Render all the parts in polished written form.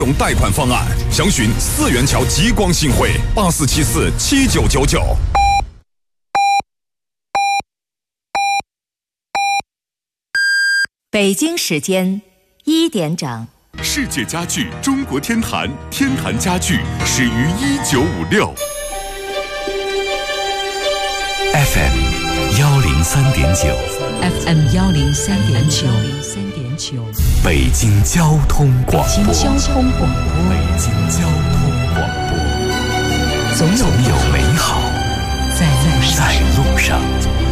贷款方案，详询4元桥极光信汇84747999。 北京时间1点整。 世界家具中国天坛，天坛家具始于1956。 FM 103.9 FM 103.9， 北京交通广播。 北京交通广播。 北京交通广播。总有美好在路上。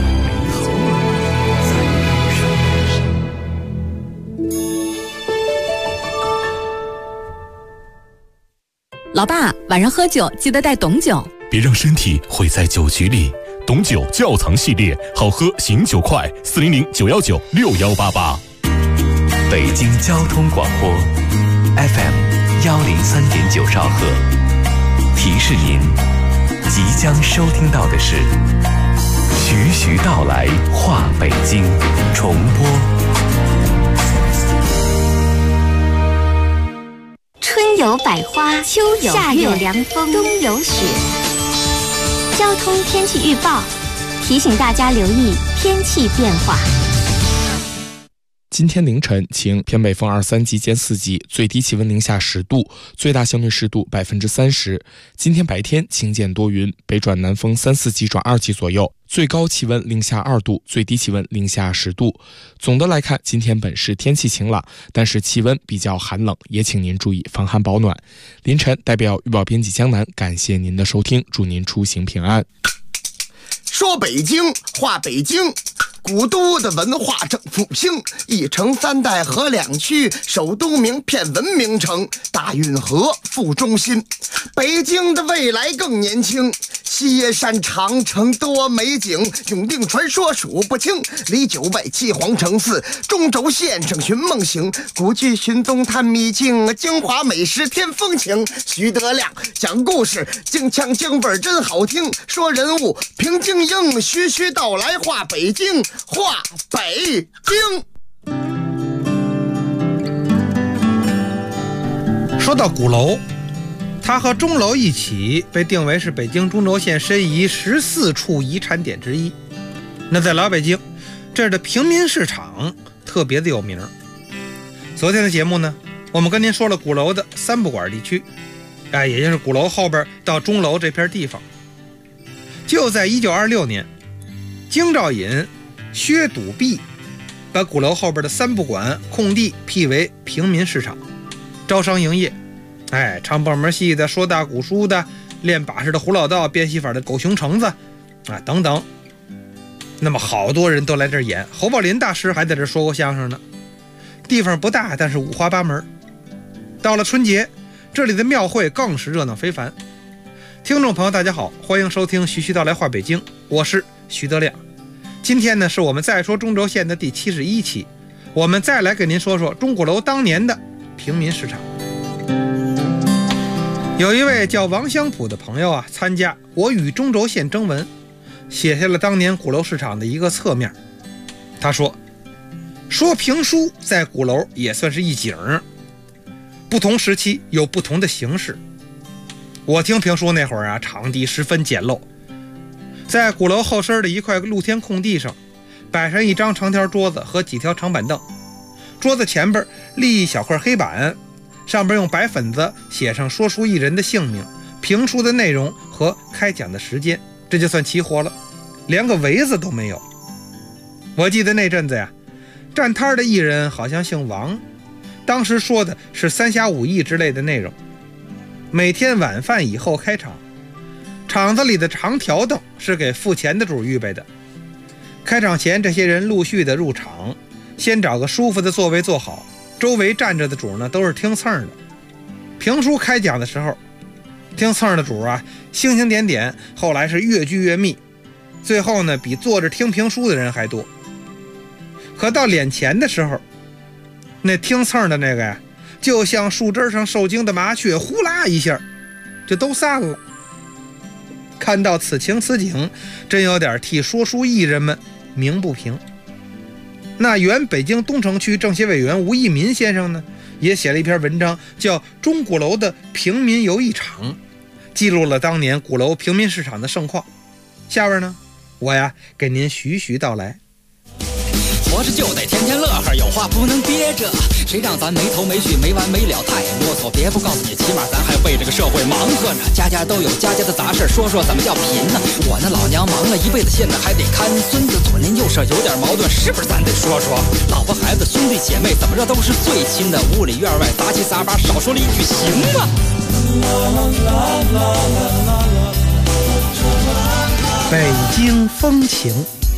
老爸，晚上喝酒记得带董酒， 别让身体毁在酒局里。董酒窖藏系列，好喝醒酒快，400-919-6188。 北京交通广播 FM 103.9兆赫。提示您，即将收听到的是徐徐道来话北京重播。 春有百花，秋有夏有凉风，冬有雪。交通天气预报提醒大家留意天气变化。 今天凌晨晴，偏北风2、3级兼4级，最低气温零下10度，最大相对湿度30%。今天白天晴间多云，北转南风3、4级转2级左右，最高气温零下2度，最低气温零下10度。总的来看，今天本市天气晴朗，但是气温比较寒冷，也请您注意防寒保暖。凌晨代表预报编辑江南，感谢您的收听，祝您出行平安。 说北京话北京，古都的文化正复兴，一城3代河2区，首都名片文明城，大运河副中心。北京的未来更年轻，西山长城多美景，永定传说数不清，离9外7皇城4，中轴线上寻梦行，古剧寻踪探秘境，京华美食添风情。徐德亮讲故事，京腔京味真好听，说人物平京应，徐徐道来话北京，话北京。 说到鼓楼，它和钟楼一起被定为是北京中轴线申遗14处遗产点之一。那在老北京，这儿的平民市场特别的有名。昨天的节目呢，我们跟您说了鼓楼的3不管地区，也就是鼓楼后边到钟楼这片地方。就在1926年，京兆尹薛笃弼把鼓楼后边的3不管空地辟为平民市场，招商营业，唱报门戏的，说大鼓书的，练把式的胡老道，变戏法的狗熊橙子等等。那么好多人都来这儿演，侯宝林大师还在这儿说过相声呢。地方不大，但是五花八门。到了春节，这里的庙会更是热闹非凡。听众朋友大家好，欢迎收听徐徐道来话北京，我是徐德亮。今天呢，是我们再说中轴线的第71期，我们再来给您说说钟鼓楼当年的平民市场。有一位叫王香普的朋友参加我与中轴线征文，写下了当年鼓楼市场的一个侧面。他说评书在鼓楼也算是一景，不同时期有不同的形式。我听评书那会儿场地十分简陋，在鼓楼后身的一块露天空地上摆上一张长条桌子和几条长板凳，桌子前边立一小块黑板，上边用白粉子写上说书艺人的姓名、评书的内容和开讲的时间，这就算齐活了，连个围子都没有。我记得那阵子站摊的艺人好像姓王，当时说的是三侠五义之类的内容。每天晚饭以后开场，场子里的长条凳是给付钱的主预备的。开场前，这些人陆续的入场，先找个舒服的座位坐好，周围站着的主呢都是听蹭的。评书开讲的时候，听蹭的主星星点点，后来是越聚越密，最后呢比坐着听评书的人还多。可到敛钱的时候，那听蹭的那个就像树枝上受惊的麻雀，呼啦一下就都散了。看到此情此景，真有点替说书艺人们鸣不平。那原北京东城区政协委员吴益民先生呢， 也写了一篇文章，叫《钟鼓楼的平民游艺场》，记录了当年鼓楼平民市场的盛况。下边呢，我呀给您徐徐道来。 活着就得天天乐呵，有话不能憋着，谁让咱没头没绪没完没了太啰嗦。别不告诉你，起码咱还为这个社会忙活呢。家家都有家家的杂事，说说怎么叫贫呢？我那老娘忙了一辈子，现在还得看孙子，左邻右舍有点矛盾，是不是咱得说说？老婆孩子兄弟姐妹怎么着都是最亲的，屋里院外杂七杂八，少说了一句行吗？ 北京风情。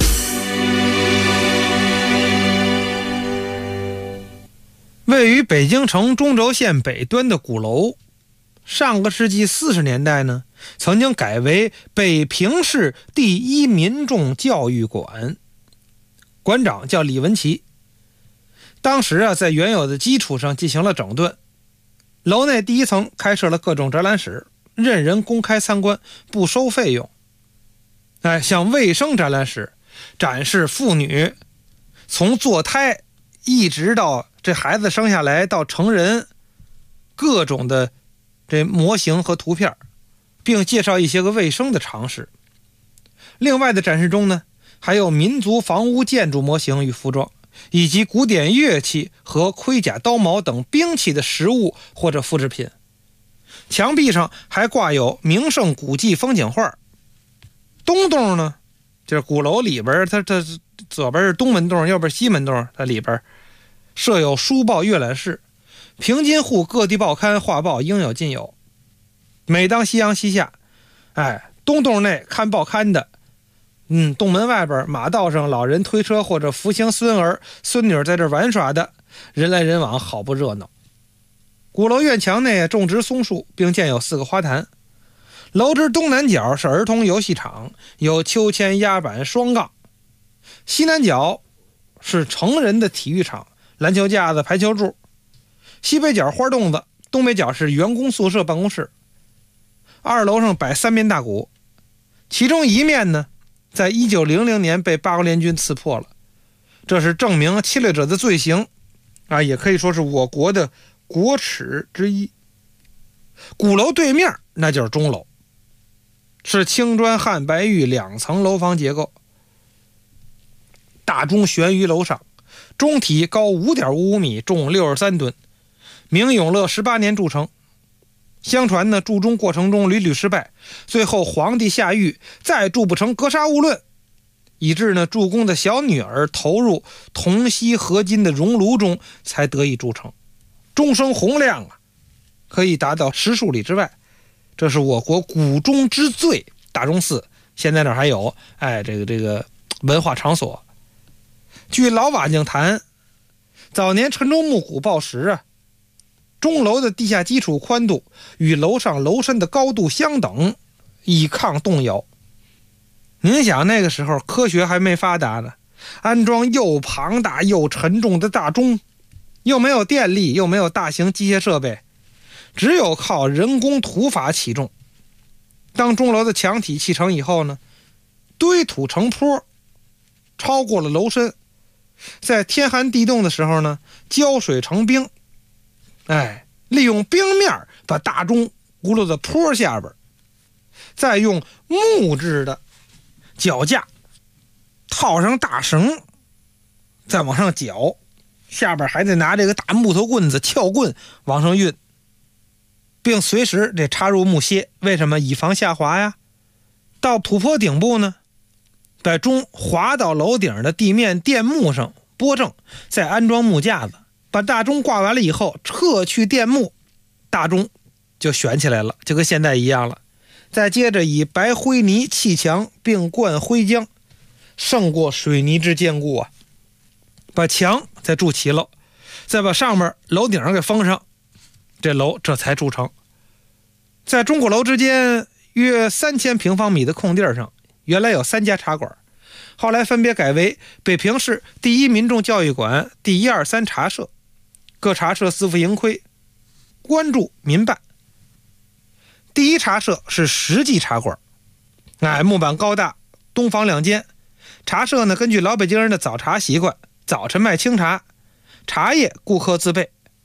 位于北京城中轴线北端的鼓楼，上个世纪40年代呢，曾经改为北平市第一民众教育馆，馆长叫李文奇。当时啊，在原有的基础上进行了整顿，楼内第一层开设了各种展览室，任人公开参观，不收费用。像卫生展览室，展示妇女从坐胎一直到这孩子生下来到成人各种的这模型和图片，并介绍一些个卫生的常识。另外的展示中呢，还有民族房屋建筑模型与服装，以及古典乐器和盔甲刀矛等兵器的实物或者复制品。墙壁上还挂有名胜古迹风景画。东洞呢，就是鼓楼里边，它左边是东门洞，右边西门洞，它里边设有书报阅览室，平津沪各地报刊画报应有尽有。每当夕阳西下，东洞内看报刊的，洞门外边马道上老人推车或者扶行孙儿孙女在这玩耍的，人来人往，好不热闹。鼓楼院墙内种植松树，并建有4个花坛。楼之东南角是儿童游戏场，有秋千、压板、双杠；西南角是成人的体育场，篮球架子、排球柱；西北角花洞子，东北角是员工宿舍、办公室。2楼上摆3面大鼓，其中一面呢，在1900年被八国联军刺破了，这是证明侵略者的罪行也可以说是我国的国耻之一。鼓楼对面那就是钟楼，是青砖汉白玉2层楼房结构，大钟悬于楼上，钟体高 5.55 米，重63吨，明永乐18年铸成。相传呢，铸钟过程中屡屡失败，最后皇帝下狱，再铸不成，格杀勿论，以致呢铸工的小女儿投入铜锡合金的熔炉中，才得以铸成。钟声洪亮可以达到10数里之外。这是我国古钟之最，大钟寺现在那还有这个文化场所。据老瓦匠谈，早年陈州木鼓报时钟楼的地下基础宽度与楼上楼身的高度相等，以抗动摇。您想那个时候科学还没发达呢，安装又庞大又沉重的大钟，又没有电力，又没有大型机械设备，只有靠人工土法起重。当钟楼的墙体砌成以后呢，堆土成坡，超过了楼身，在天寒地冻的时候呢，浇水成冰，利用冰面把大钟轱辘在坡下边，再用木质的脚架套上大绳，再往上绞，下边还得拿这个大木头棍子撬棍往上运，并随时得插入木楔，为什么？以防下滑呀。到土坡顶部呢，把钟滑到楼顶的地面垫木上拨正，再安装木架子，把大钟挂完了以后撤去垫木，大钟就悬起来了，就跟现在一样了。再接着以白灰泥砌墙，并灌灰浆，胜过水泥之坚固把墙再筑齐了，再把上面楼顶上给封上，这楼这才筑成。在钟鼓楼之间约3000平方米的空地上，原来有3家茶馆，后来分别改为北平市第一民众教育馆、第1、2、3茶社，各茶社自负盈亏，关注民办。第一茶社是实际茶馆，木板高大，东房2间。茶社呢，根据老北京人的早茶习惯，早晨卖清茶，茶叶顾客自备。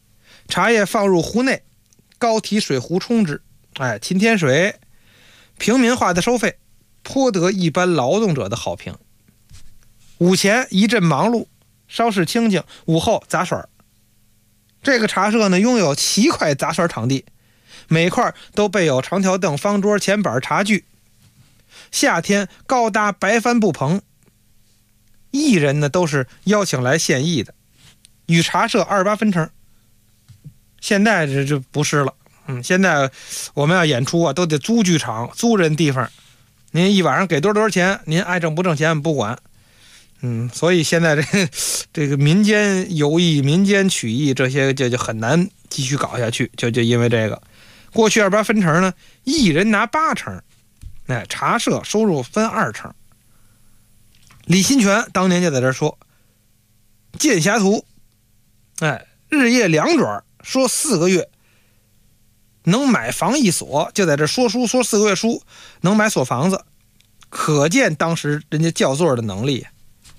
茶叶放入壶内，高提水壶冲之。勤添水，平民化的收费，颇得一般劳动者的好评。午前一阵忙碌，稍事清静，午后杂耍。这个茶社呢，拥有7块杂耍场地，每块都备有长条凳、方桌、前板、茶具。夏天高搭白帆布棚，艺人呢都是邀请来献艺的，与茶社28分成。现在这不是了，现在我们要演出啊，都得租剧场、租人地方。您一晚上给多少钱，您爱挣不挣钱不管。所以现在这个民间游艺、民间曲艺这些就很难继续搞下去，就因为这个。过去28分成呢，艺人拿8成，茶社收入分2成。李新泉当年就在这说，剑侠图，日夜2转，说4个月能买房1所，就在这说书说4个月书能买所房子，可见当时人家叫座的能力。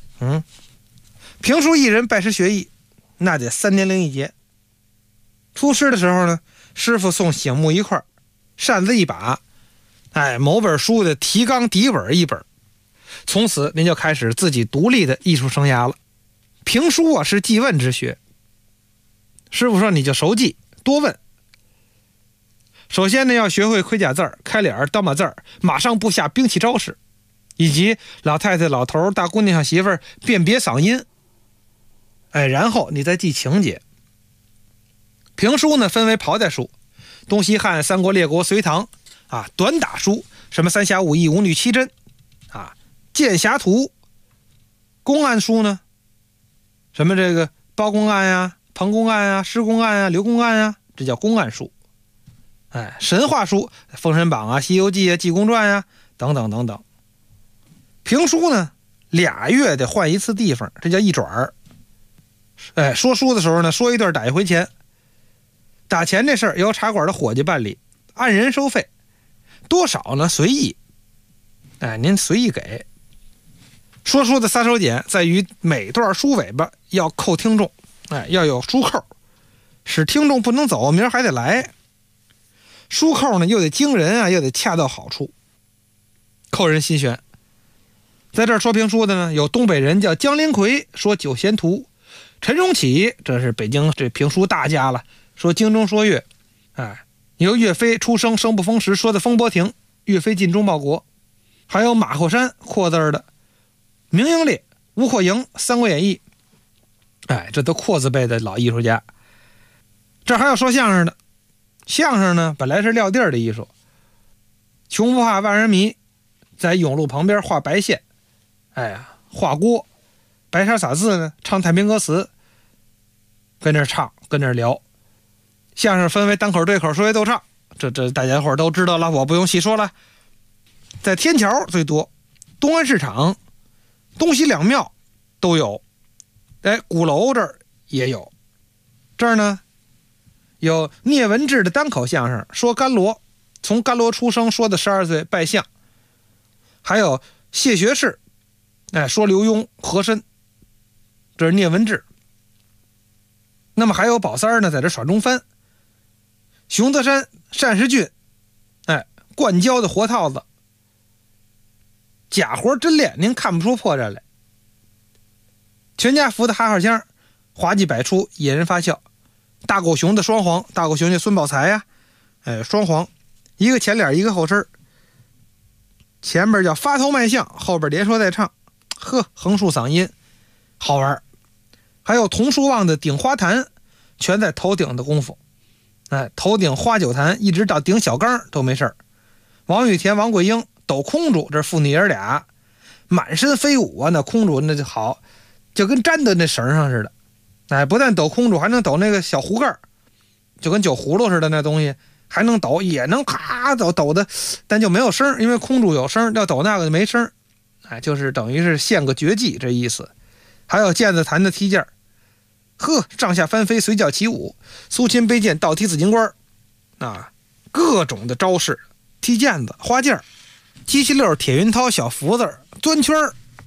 评书艺人拜师学艺，那得3年0一节。出师的时候呢，师傅送醒目1块，扇子1把，某本书的提纲底本1本。从此您就开始自己独立的艺术生涯了。评书啊是记问之学，师傅说你就熟记，多问。首先呢，要学会盔甲字儿、开脸、刀马字儿、马上部下兵器招式，以及老太太、老头、大姑娘、小媳妇儿辨别嗓音。然后你再记情节。评书呢分为袍带书，东西汉、三国、列国、隋唐短打书，什么三侠五义、五女七珍剑侠图。公案书呢，什么这个包公案呀、彭公案呀、施公案呀、刘公案呀，这叫公案书。神话书，封神榜啊、西游记啊、济公传呀，等等等等。评书呢2月得换1次地方，这叫一转儿。说书的时候呢，说一段打1回钱。打钱这事儿由茶馆的伙计办理，按人收费，多少呢随意。您随意给。说书的撒手锏在于每段书尾巴要扣听众，要有书扣，使听众不能走，明儿还得来。书扣呢又得惊人啊，又得恰到好处，扣人心弦。在这儿说评书的呢，有东北人叫江林奎，说九贤图；陈荣启，这是北京这评书大家了，说京中说岳。由岳飞出生生不逢时说的风波亭，岳飞尽忠报国。还有马后山扩字的明英烈、吴阔营、三国演义，这都扩字辈的老艺术家。这还有说相声的，相声呢本来是撂地儿的艺术，穷不怕万人迷，在甬路旁边画白线，画锅，白沙撒字呢，唱太平歌词，跟这唱，跟这聊。相声分为单口、对口、说学逗唱，这大家伙都知道了，我不用细说了。在天桥最多，东安市场、东西两庙都有，鼓楼这儿也有。这儿呢有聂文志的单口相声，说甘罗，从甘罗出生说的12岁拜相。还有谢学士，说刘墉和珅，这是聂文志。那么还有宝三儿呢，在这耍中翻。熊德山、单时俊，灌胶的活套子，假活真练，您看不出破绽来。全家福的哈哈腔，滑稽百出，引人发笑。大狗熊的双簧，大狗熊叫孙宝才呀，双簧，一个前脸一个后身，前边叫发头卖相，后边连说带唱，横竖嗓音，好玩。还有童书旺的顶花坛，全在头顶的功夫。头顶花酒坛一直到顶小缸都没事儿。王雨田、王桂英抖空竹，这父女爷俩满身飞舞啊，那空竹那就好，就跟粘在那绳上似的。不但抖空竹，还能抖那个小壶盖，就跟酒葫芦似的那东西，还能抖，也能咔抖的，但就没有声，因为空竹有声，要抖那个就没声。就是等于是献个绝技这意思。还有毽子弹的踢毽儿，上下翻飞，随叫起舞，苏秦背剑，倒踢紫金冠，各种的招式，踢毽子、花剑、机器溜、铁云涛、小福子、钻圈，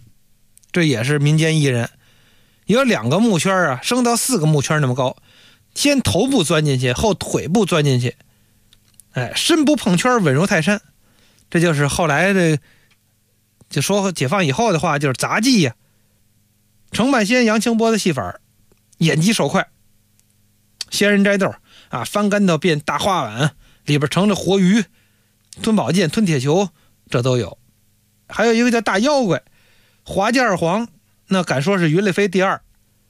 这也是民间艺人。有2个木圈升到4个木圈那么高， 先头部钻进去，后腿部钻进去，身不碰圈，稳如泰山。这就是后来的，就说解放以后的话，就是杂技呀。程半仙、杨清波的戏法，眼疾手快。仙人摘豆啊，翻干豆变大花碗，里边盛着活鱼，吞宝剑、吞铁球，这都有。还有一个叫大妖怪，滑稽二黄，那敢说是云里飞第二，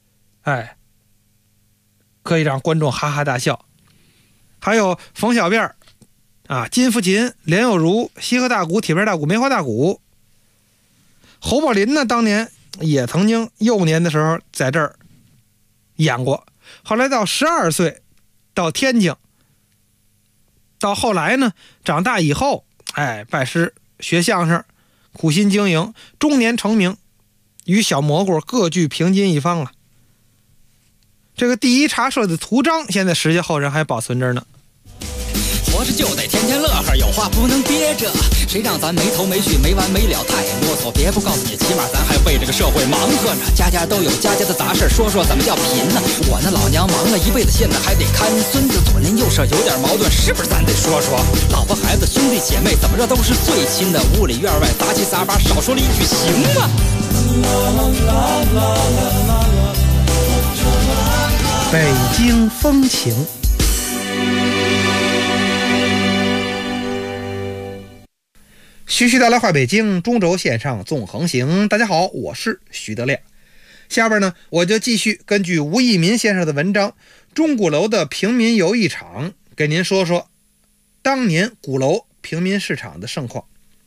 可以让观众哈哈大笑。还有冯小辫啊，金福琴、连友如、西河大鼓、铁片大鼓、梅花大鼓。侯宝林呢，当年也曾经幼年的时候在这儿演过，后来到12岁到天津，到后来呢长大以后拜师学相声，苦心经营，中年成名，与小蘑菇各具平津一方啊。这个第一茶社的图章现在时下后人还保存着呢。 活着就得天天乐呵，有话不能憋着，谁让咱没头没绪没完没了太啰嗦，别不告诉你，起码咱还为这个社会忙活呢。家家都有家家的杂事，说说怎么叫贫呢？我那老娘忙了一辈子，现在还得看孙子，左邻右舍有点矛盾，是不是咱得说说？老婆孩子兄弟姐妹怎么着都是最亲的，屋里院外杂七杂八，少说了一句行吗？ 北京风情。徐徐带来话北京，中轴线上纵横行。大家好，我是徐德亮。下边呢，我就继续根据吴益民先生的文章《钟鼓楼的平民游艺场》，给您说说当年鼓楼平民市场的盛况。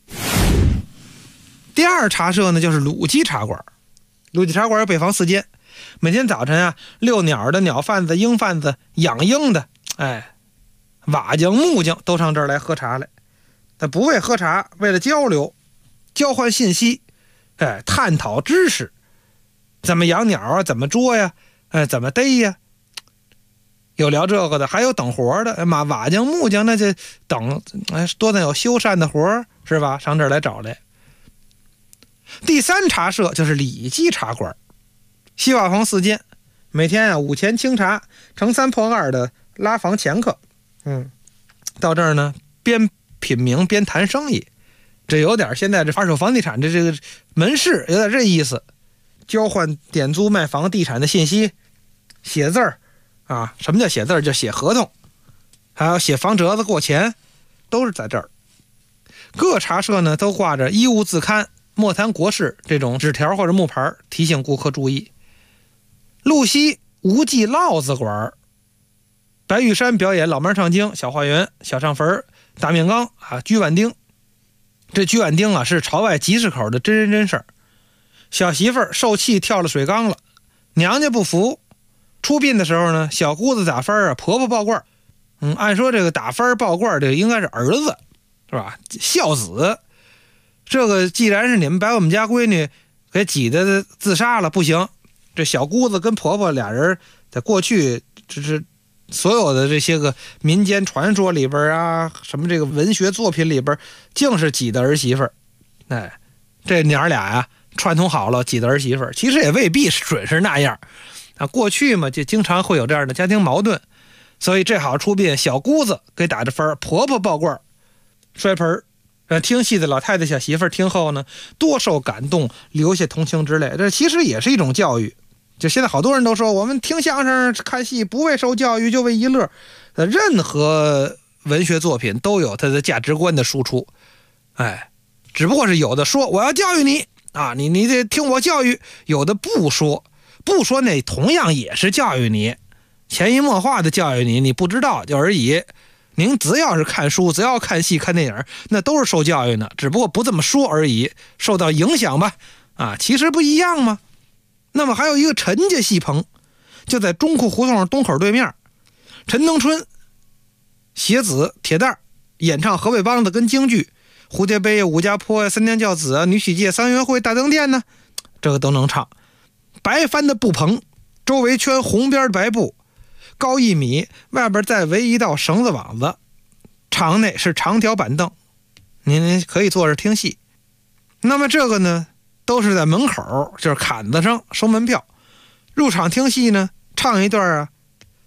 第二茶社呢，就是鲁鸡茶馆。鲁鸡茶馆有北房4间，每天早晨啊，遛鸟的鸟贩子、鹰贩子、养鹰的，瓦匠、木匠都上这儿来喝茶来。但不为喝茶，为了交流、交换信息，探讨知识，怎么养鸟啊，怎么捉呀，怎么逮呀，有聊这个的，还有等活的，瓦匠、木匠那就等，多的有修缮的活是吧？上这儿来找来。第三茶社就是李记茶馆，西瓦房4间，每天啊5钱清茶，乘3破2的拉房前客，到这儿呢边品茗边谈生意，这有点现在这二手房地产这个门市有点这意思，交换点租卖房地产的信息，写字儿啊，什么叫写字儿？就写合同，还有写房折子过钱，都是在这儿。各茶社呢都挂着衣物自刊、莫谈国事这种纸条或者木牌，提醒顾客注意。路西无忌烙子馆，白玉山表演老妹唱经、小花园、小上坟、大面缸啊，居碗丁。这居碗丁啊是朝外集市口的真人真事儿。小媳妇儿受气跳了水缸了，娘家不服，出殡的时候呢，小姑子打分啊，婆婆报罐。按说这个打分报罐这个应该是儿子，是吧？孝子。这个既然是你们把我们家闺女给挤得自杀了，不行。这小姑子跟婆婆俩人在过去就是所有的这些个民间传说里边啊，什么这个文学作品里边，竟是挤的儿媳妇儿。这娘俩呀串通好了挤的儿媳妇儿，其实也未必是准是那样啊。过去嘛就经常会有这样的家庭矛盾，所以这好出殡，小姑子给打着分，婆婆抱罐摔盆听戏的老太太小媳妇儿听后呢，多受感动，流下同情之泪。这其实也是一种教育。就现在好多人都说，我们听相声看戏不为受教育，就为一乐。任何文学作品都有它的价值观的输出，只不过是有的说我要教育你啊，你得听我教育，有的不说那同样也是教育你，潜移默化的教育你，你不知道就而已。您只要是看书，只要看戏看电影，那都是受教育呢，只不过不这么说而已，受到影响吧，其实不一样吗？那么还有一个陈家戏棚，就在中库胡同东口对面。陈登春、写子、铁蛋演唱河北梆子跟京剧，蝴蝶杯、武家坡、三娘教子、女婿界、三元会、大灯殿呢，这个都能唱。白帆的布棚，周围圈红边白布，高1米，外边再围一道绳子网子，场内是长条板凳，您可以坐着听戏。那么这个呢都是在门口，就是坎子上收门票。入场听戏呢，唱一段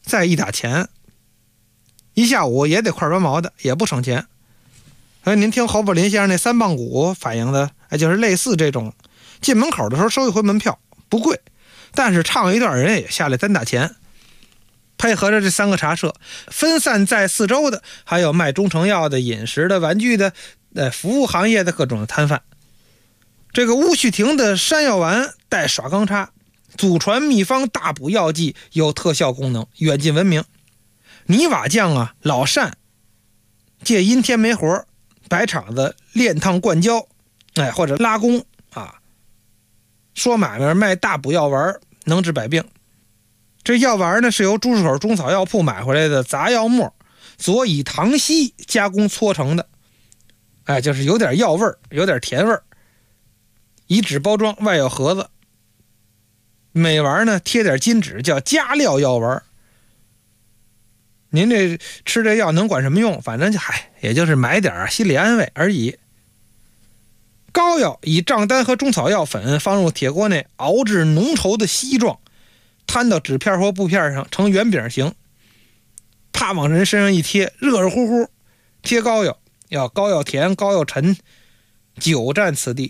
再一打钱，一下午也得块砖毛的，也不省钱。您听侯宝林先生那三棒鼓反映的，就是类似这种，进门口的时候收一回门票，不贵，但是唱一段人也下来单打钱。配合着这3个茶社，分散在4周的还有卖中成药的、饮食的、玩具的、服务行业的各种的摊贩。这个乌须亭的山药丸带耍钢叉，祖传秘方大补药剂，有特效功能，远近闻名。泥瓦匠啊，老单借阴天没活，摆场子炼烫灌胶，或者拉工啊，说买卖卖大补药丸，能治百病。这药丸呢是由朱市口中草药铺买回来的杂药末，佐以糖稀加工搓成的，就是有点药味儿，有点甜味儿。以纸包装，外有盒子，每丸呢贴点金纸，叫加料药丸。您这吃这药能管什么用？反正也就是买点心理安慰而已。膏药以账单和中草药粉放入铁锅内，熬至浓稠的稀状，摊到纸片或布片上，呈圆饼形，啪往人身上一贴，热热乎乎。贴膏药要膏药甜，膏药沉，久占此地。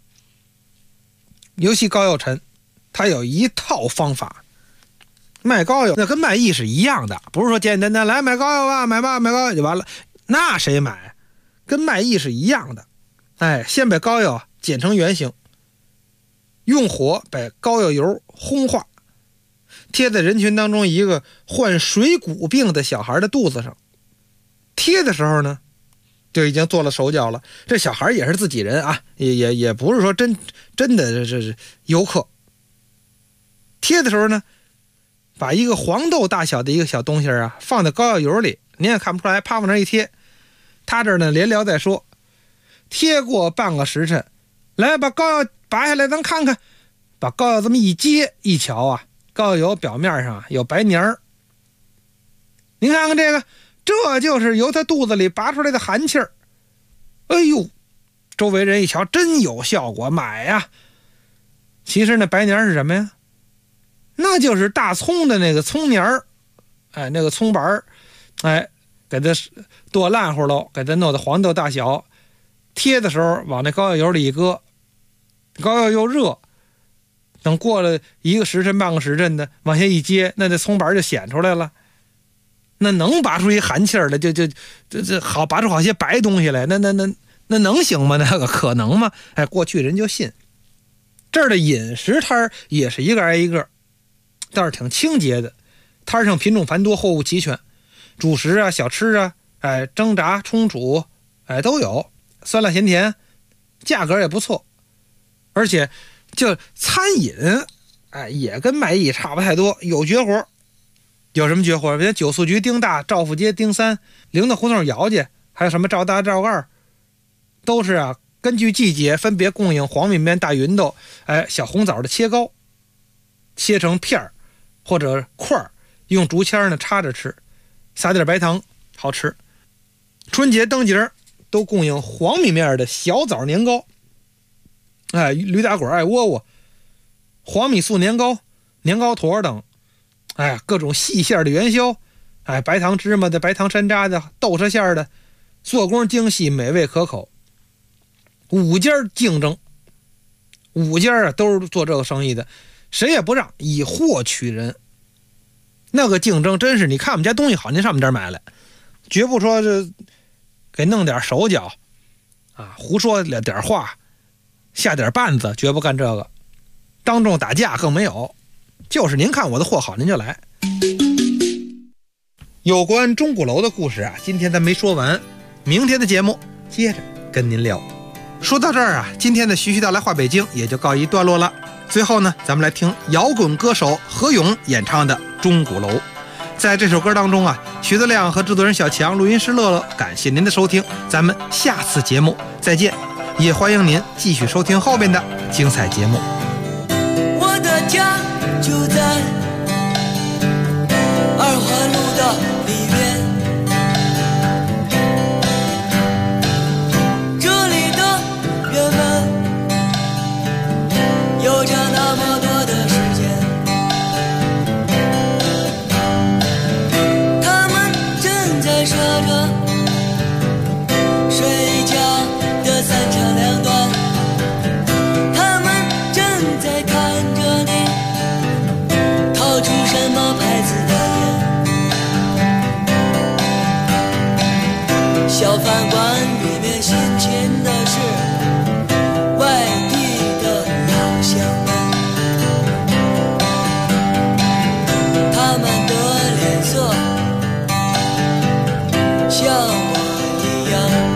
尤其膏药沉，它有一套方法。卖膏药那跟卖艺是一样的，不是说简简单单来买膏药吧，买膏药就完了，那谁买？跟卖艺是一样的。先把膏药剪成圆形，用火把膏药油烘化，贴在人群当中一个患水谷病的小孩的肚子上。贴的时候呢，就已经做了手脚了。这小孩也是自己人啊，也不是说真的这是游客。贴的时候呢，把一个黄豆大小的一个小东西啊放在膏药油里，您也看不出来，啪往那一贴。他这儿呢连聊再说，贴过半个时辰，来把膏药拔下来咱看看。把膏药这么一接一瞧啊，膏药油表面上有白黏儿。您看看这个，这就是由他肚子里拔出来的寒气儿。哎呦，周围人一瞧真有效果，买呀。其实那白黏是什么呀？那就是大葱的那个葱黏儿，那个葱白儿，给它剁烂乎喽，给它弄到黄豆大小，贴的时候往那膏药油里一搁，膏药又热，等过了1个时辰半个时辰的往下一接，那葱白就显出来了。那能拔出一寒气儿来，就好拔出好些白东西来，那能行吗？那个可能吗？过去人就信。这儿的饮食摊也是一个挨一个，倒是挺清洁的。摊上品种繁多，货物齐全，主食啊、小吃啊，蒸炸、冲煮，都有，酸辣咸甜，价格也不错。而且就餐饮，也跟卖艺差不太多，有绝活。有什么绝活？比如九宿局丁大、赵府街丁三、灵的胡同姚家，还有什么赵大、赵二，都是根据季节分别供应黄米面、大芸豆，小红枣的切糕，切成片儿或者块儿，用竹签呢插着吃，撒点白糖，好吃。春节灯节都供应黄米面的小枣年糕，驴打滚、爱窝窝、黄米素年糕、年糕坨等，各种细馅的元宵，白糖芝麻的、白糖山楂的、豆沙馅的，做工精细，美味可口。5家竞争，5家都是做这个生意的，谁也不让，以货取人。那个竞争真是，你看我们家东西好，您上我们这儿买来，绝不说这给弄点手脚胡说点话，下点绊子，绝不干这个。当众打架更没有，就是您看我的货好，您就来。有关钟鼓楼的故事今天咱没说完，明天的节目接着跟您聊。说到这儿今天的徐徐道来话北京也就告一段落了。最后呢，咱们来听摇滚歌手何勇演唱的《钟鼓楼》。在这首歌当中徐德亮和制作人小强、录音师乐乐，感谢您的收听，咱们下次节目再见，也欢迎您继续收听后面的精彩节目。 我的家就在二环路的里面，这里的人们有着那么多的时间， 小饭馆里面新鲜的是外地的老乡们，他们的脸色像我一样。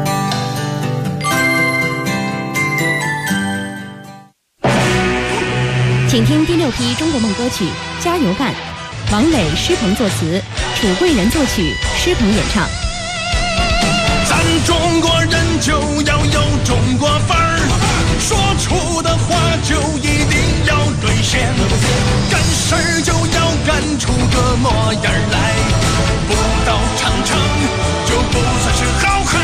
请听第6批中国梦歌曲《加油干》，王磊、施鹏作词，楚贵人作曲，施鹏演唱。 咱中国人就要有中国范儿，说出的话就一定要兑现，干事儿就要干出个模样来，不到长城就不算是好汉。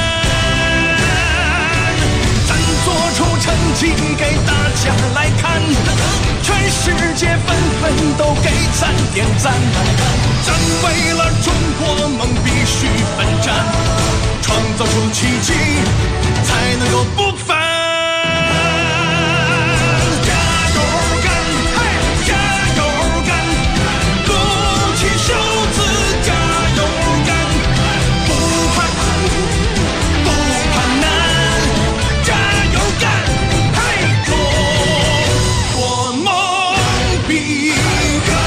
咱做出成绩给大家来看，全世界纷纷都给咱点赞，咱为了中国梦必须奋战，创造出奇迹才能够不凡。加油干，嘿，加油干，鼓起袖子加油干，不怕苦不怕难，加油干，嘿，中国梦必圆。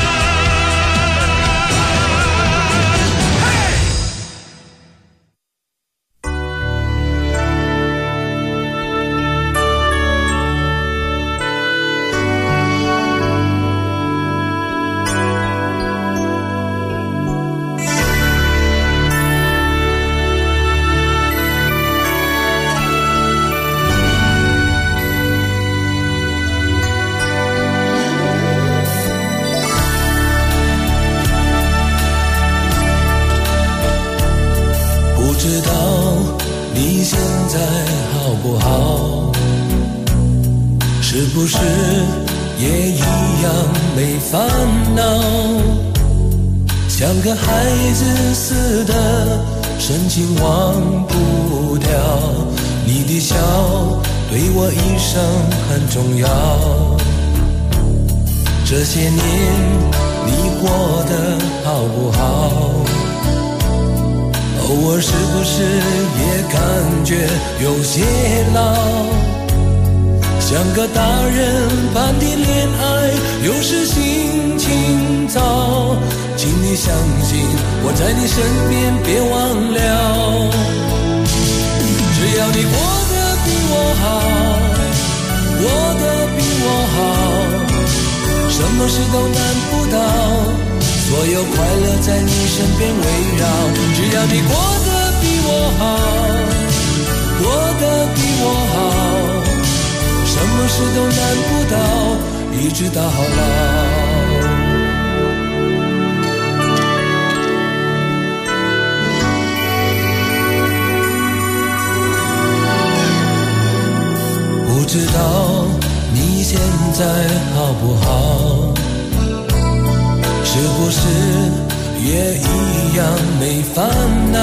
不知道你现在好不好，是不是也一样没烦恼，像个孩子似的深情忘不掉，你的笑对我一生很重要，这些年你过得好不好，偶尔是不是也感觉有些老，像个大人般的恋爱有时心情糟，请你相信我在你身边别忘了，只要你过得比我好，过得比我好，什么事都难不倒，所有快乐在你身边围绕，只要你过得比我好，过得比我好，什么事都难不倒，一直到老。不知道你现在好不好，是不是也一样没烦恼，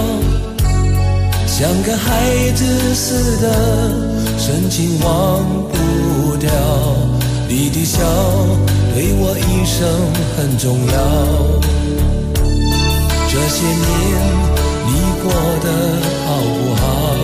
像个孩子似的深情忘不掉，你的笑对我一生很重要，这些年你过得好不好，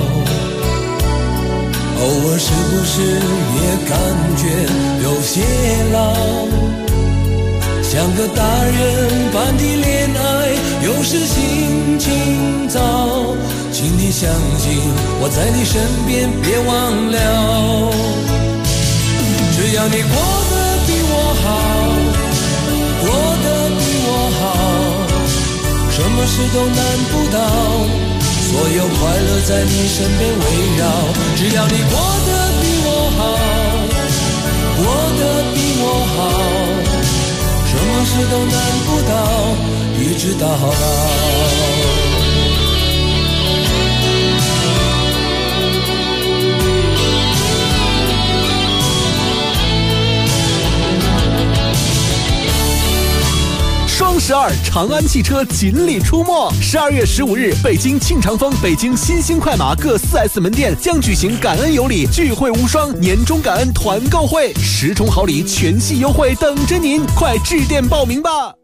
偶尔是不是也感觉有些老，像个大人般的恋爱有时心情糟，请你相信我在你身边别忘了，只要你过得比我好，过得比我好，什么事都难不倒，所有快乐在你身边围绕，只要你过得比我好，过得比我好，什么事都难不倒，一直到老。 双12长安汽车锦鲤出没，12月15日，北京庆长峰、北京新兴快马各4S 门店将举行感恩有礼聚会无双年终感恩团购会，10重好礼全系优惠等着您，快致电报名吧。